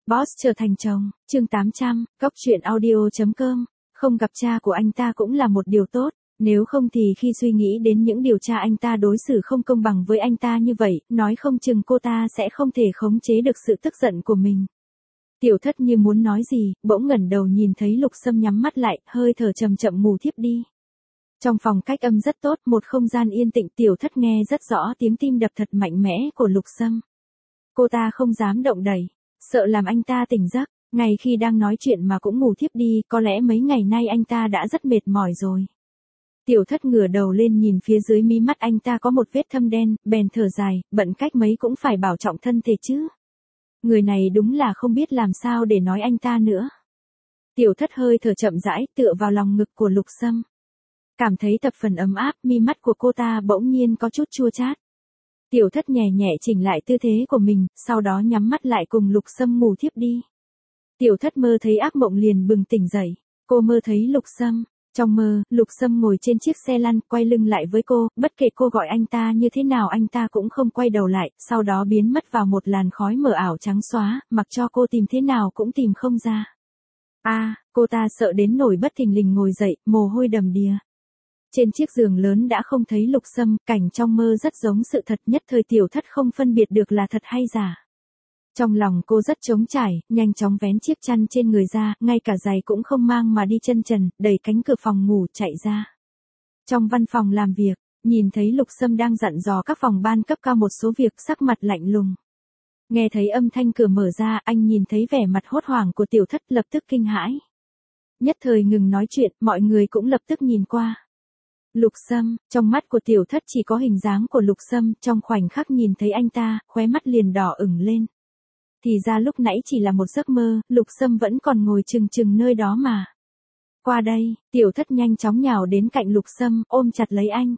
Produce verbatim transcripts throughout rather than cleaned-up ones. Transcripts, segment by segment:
Boss trở thành chồng, chương tám trăm, cóc truyện audio chấm com, không gặp cha của anh ta cũng là một điều tốt, nếu không thì khi suy nghĩ đến những điều cha anh ta đối xử không công bằng với anh ta như vậy, nói không chừng cô ta sẽ không thể khống chế được sự tức giận của mình. Tiểu Thất như muốn nói gì, bỗng ngẩng đầu nhìn thấy Lục Sâm nhắm mắt lại, hơi thở chậm chậm ngủ thiếp đi. Trong phòng cách âm rất tốt, một không gian yên tĩnh, Tiểu Thất nghe rất rõ tiếng tim đập thật mạnh mẽ của Lục Sâm. Cô ta không dám động đậy, sợ làm anh ta tỉnh giấc, ngay khi đang nói chuyện mà cũng ngủ thiếp đi, có lẽ mấy ngày nay anh ta đã rất mệt mỏi rồi. Tiểu Thất ngửa đầu lên nhìn phía dưới mí mắt anh ta có một vết thâm đen, bèn thở dài, bận cách mấy cũng phải bảo trọng thân thể chứ. Người này đúng là không biết làm sao để nói anh ta nữa. Tiểu Thất hơi thở chậm rãi, tựa vào lòng ngực của Lục Sâm. Cảm thấy thập phần ấm áp, mi mắt của cô ta bỗng nhiên có chút chua chát. Tiểu Thất nhẹ nhẹ chỉnh lại tư thế của mình, sau đó nhắm mắt lại cùng Lục Sâm ngủ thiếp đi. Tiểu Thất mơ thấy ác mộng liền bừng tỉnh dậy, cô mơ thấy Lục Sâm. Trong mơ, Lục Sâm ngồi trên chiếc xe lăn, quay lưng lại với cô, bất kể cô gọi anh ta như thế nào anh ta cũng không quay đầu lại, sau đó biến mất vào một làn khói mờ ảo trắng xóa, mặc cho cô tìm thế nào cũng tìm không ra. A, à, cô ta sợ đến nổi bất thình lình ngồi dậy, mồ hôi đầm đìa. Trên chiếc giường lớn đã không thấy Lục Sâm, cảnh trong mơ rất giống sự thật, nhất thời Tiểu Thất không phân biệt được là thật hay giả. Trong lòng cô rất trống trải, nhanh chóng vén chiếc chăn trên người ra, ngay cả giày cũng không mang mà đi chân trần, đẩy cánh cửa phòng ngủ chạy ra. Trong văn phòng làm việc, nhìn thấy Lục Sâm đang dặn dò các phòng ban cấp cao một số việc, sắc mặt lạnh lùng. Nghe thấy âm thanh cửa mở ra, anh nhìn thấy vẻ mặt hốt hoảng của Tiểu Thất, lập tức kinh hãi. Nhất thời ngừng nói chuyện, mọi người cũng lập tức nhìn qua. Lục Sâm, trong mắt của Tiểu Thất chỉ có hình dáng của Lục Sâm, trong khoảnh khắc nhìn thấy anh ta, khóe mắt liền đỏ ửng lên. Thì ra lúc nãy chỉ là một giấc mơ, Lục Sâm vẫn còn ngồi chừng chừng nơi đó mà. Qua đây, Tiểu Thất nhanh chóng nhào đến cạnh Lục Sâm, ôm chặt lấy anh.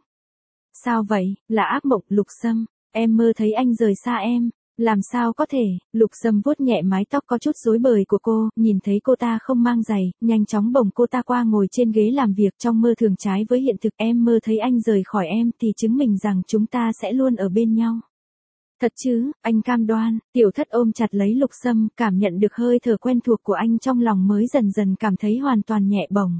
Sao vậy, là ác mộng? Lục Sâm, em mơ thấy anh rời xa em. Làm sao có thể? Lục Sâm vuốt nhẹ mái tóc có chút rối bời của cô, nhìn thấy cô ta không mang giày, nhanh chóng bồng cô ta qua ngồi trên ghế làm việc. Trong mơ thường trái với hiện thực, em mơ thấy anh rời khỏi em thì chứng minh rằng chúng ta sẽ luôn ở bên nhau. Thật chứ? Anh cam đoan. Tiểu Thất ôm chặt lấy Lục Sâm, cảm nhận được hơi thở quen thuộc của anh, trong lòng mới dần dần cảm thấy hoàn toàn nhẹ bổng.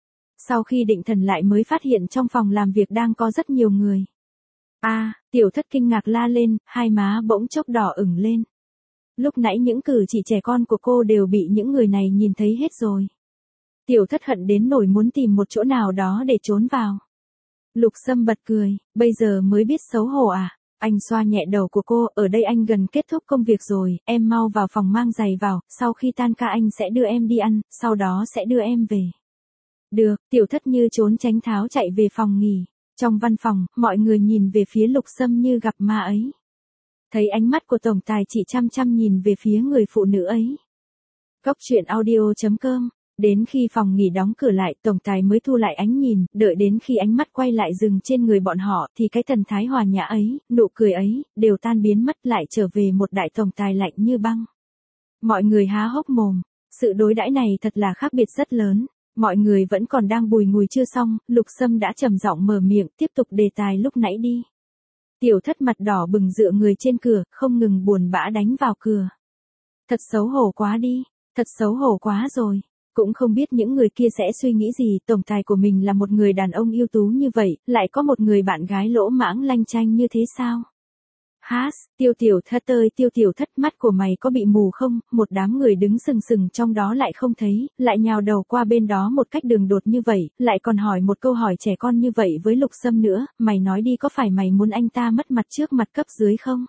Sau khi định thần lại mới phát hiện trong phòng làm việc đang có rất nhiều người. A, à, Tiểu Thất kinh ngạc la lên, hai má bỗng chốc đỏ ửng lên. Lúc nãy những cử chỉ trẻ con của cô đều bị những người này nhìn thấy hết rồi. Tiểu Thất hận đến nỗi muốn tìm một chỗ nào đó để trốn vào. Lục Sâm bật cười, bây giờ mới biết xấu hổ à? Anh xoa nhẹ đầu của cô, ở đây anh gần kết thúc công việc rồi, em mau vào phòng mang giày vào, sau khi tan ca anh sẽ đưa em đi ăn, sau đó sẽ đưa em về. Được, Tiểu Thất như trốn tránh tháo chạy về phòng nghỉ. Trong văn phòng, mọi người nhìn về phía Lục Sâm như gặp ma ấy. Thấy ánh mắt của tổng tài chỉ chăm chăm nhìn về phía người phụ nữ ấy. Cóc truyện audio chấm com. Đến khi phòng nghỉ đóng cửa lại, tổng tài mới thu lại ánh nhìn, đợi đến khi ánh mắt quay lại dừng trên người bọn họ, thì cái thần thái hòa nhã ấy, nụ cười ấy, đều tan biến mất, lại trở về một đại tổng tài lạnh như băng. Mọi người há hốc mồm, sự đối đãi này thật là khác biệt rất lớn. Mọi người vẫn còn đang bùi ngùi chưa xong, Lục Sâm đã trầm giọng mở miệng, tiếp tục đề tài lúc nãy đi. Tiểu Thất mặt đỏ bừng dựa người trên cửa, không ngừng buồn bã đánh vào cửa. Thật xấu hổ quá đi, thật xấu hổ quá rồi. Cũng không biết những người kia sẽ suy nghĩ gì, tổng tài của mình là một người đàn ông ưu tú như vậy, lại có một người bạn gái lỗ mãng lanh chanh như thế sao? Hát, Tiêu Tiểu Thất ơi, Tiêu Tiểu Thất, mắt của mày có bị mù không? Một đám người đứng sừng sừng trong đó lại không thấy, lại nhào đầu qua bên đó một cách đường đột như vậy, lại còn hỏi một câu hỏi trẻ con như vậy với Lục Sâm nữa, mày nói đi, có phải mày muốn anh ta mất mặt trước mặt cấp dưới không?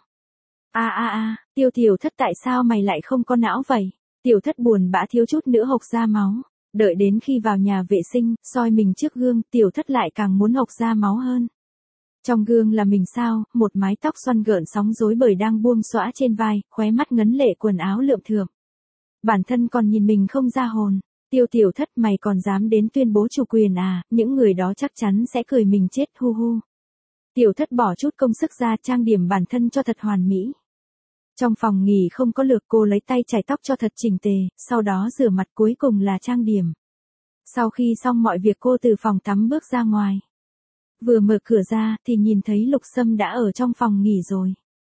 A a a, Tiêu Tiểu Thất, tại sao mày lại không có não vậy? Tiểu Thất buồn bã thiếu chút nữa hộc ra máu. Đợi đến khi vào nhà vệ sinh, soi mình trước gương, Tiểu Thất lại càng muốn hộc ra máu hơn. Trong gương là mình sao, một mái tóc xoăn gợn sóng rối bời đang buông xõa trên vai, khóe mắt ngấn lệ, quần áo lượm thượm. Bản thân còn nhìn mình không ra hồn. Tiêu Tiểu Thất, mày còn dám đến tuyên bố chủ quyền à, những người đó chắc chắn sẽ cười mình chết, hu hu. Tiểu Thất bỏ chút công sức ra trang điểm bản thân cho thật hoàn mỹ. Trong phòng nghỉ không có lược, cô lấy tay chải tóc cho thật chỉnh tề, sau đó rửa mặt, cuối cùng là trang điểm. Sau khi xong mọi việc cô từ phòng tắm bước ra ngoài. Vừa mở cửa ra thì nhìn thấy Lục Sâm đã ở trong phòng nghỉ rồi.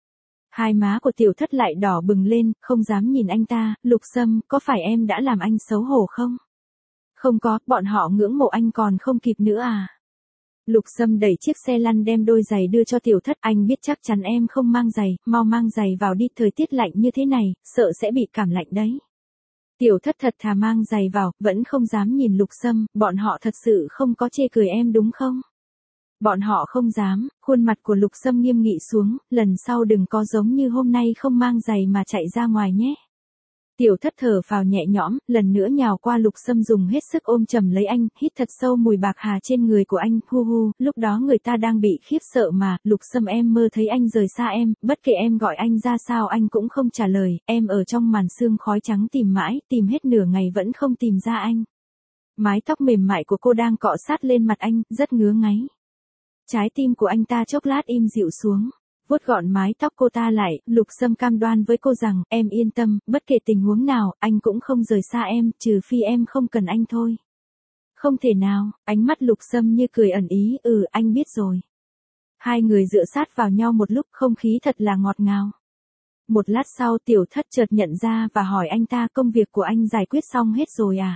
Hai má của tiểu thất lại đỏ bừng lên, không dám nhìn anh ta. Lục Sâm, có phải em đã làm anh xấu hổ không? Không có, bọn họ ngưỡng mộ anh còn không kịp nữa à? Lục Sâm đẩy chiếc xe lăn đem đôi giày đưa cho tiểu thất. Anh biết chắc chắn em không mang giày, mau mang giày vào đi, thời tiết lạnh như thế này, sợ sẽ bị cảm lạnh đấy. Tiểu thất thật thà mang giày vào, vẫn không dám nhìn Lục Sâm. Bọn họ thật sự không có chê cười em đúng không? Bọn họ không dám. Khuôn mặt của Lục Sâm nghiêm nghị xuống, lần sau đừng có giống như hôm nay không mang giày mà chạy ra ngoài nhé. Tiểu thất thở phào nhẹ nhõm, lần nữa nhào qua Lục Sâm dùng hết sức ôm chầm lấy anh, hít thật sâu mùi bạc hà trên người của anh, hu hu, lúc đó người ta đang bị khiếp sợ mà. Lục Sâm, em mơ thấy anh rời xa em, bất kể em gọi anh ra sao anh cũng không trả lời, em ở trong màn sương khói trắng tìm mãi, tìm hết nửa ngày vẫn không tìm ra anh. Mái tóc mềm mại của cô đang cọ sát lên mặt anh, rất ngứa ngáy. Trái tim của anh ta chốc lát im dịu xuống. Vuốt gọn mái tóc cô ta lại, Lục Sâm cam đoan với cô rằng, em yên tâm, bất kể tình huống nào, anh cũng không rời xa em, trừ phi em không cần anh thôi. Không thể nào, ánh mắt Lục Sâm như cười ẩn ý, ừ, anh biết rồi. Hai người dựa sát vào nhau một lúc, không khí thật là ngọt ngào. Một lát sau tiểu thất chợt nhận ra và hỏi anh ta, công việc của anh giải quyết xong hết rồi à?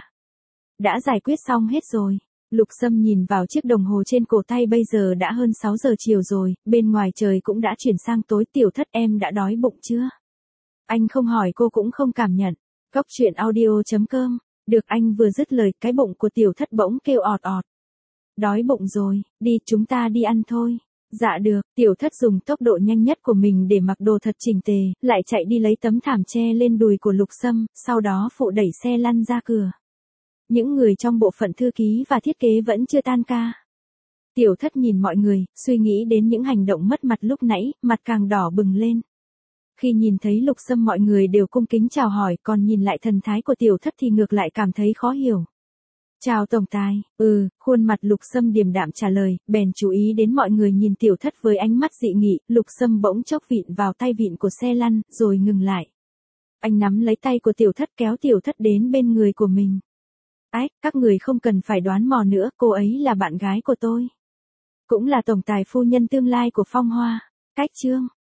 Đã giải quyết xong hết rồi. Lục Sâm nhìn vào chiếc đồng hồ trên cổ tay, bây giờ đã hơn sáu giờ chiều rồi, bên ngoài trời cũng đã chuyển sang tối. Tiểu thất, em đã đói bụng chưa? Anh không hỏi cô cũng không cảm nhận. Cốc truyện audio chấm com. Được, anh vừa dứt lời, cái bụng của tiểu thất bỗng kêu ọt ọt. Đói bụng rồi, đi, chúng ta đi ăn thôi. Dạ được, tiểu thất dùng tốc độ nhanh nhất của mình để mặc đồ thật chỉnh tề, lại chạy đi lấy tấm thảm che lên đùi của Lục Sâm, sau đó phụ đẩy xe lăn ra cửa. Những người trong bộ phận thư ký và thiết kế vẫn chưa tan ca. Tiểu thất nhìn mọi người, suy nghĩ đến những hành động mất mặt lúc nãy, mặt càng đỏ bừng lên. Khi nhìn thấy Lục Sâm mọi người đều cung kính chào hỏi, còn nhìn lại thần thái của tiểu thất thì ngược lại cảm thấy khó hiểu. Chào tổng tài, ừ, khuôn mặt Lục Sâm điềm đạm trả lời, bèn chú ý đến mọi người nhìn tiểu thất với ánh mắt dị nghị. Lục Sâm bỗng chốc vịn vào tay vịn của xe lăn, rồi ngừng lại. Anh nắm lấy tay của tiểu thất kéo tiểu thất đến bên người của mình. Ái, các người không cần phải đoán mò nữa, cô ấy là bạn gái của tôi. Cũng là tổng tài phu nhân tương lai của Phong Hoa. Cách chương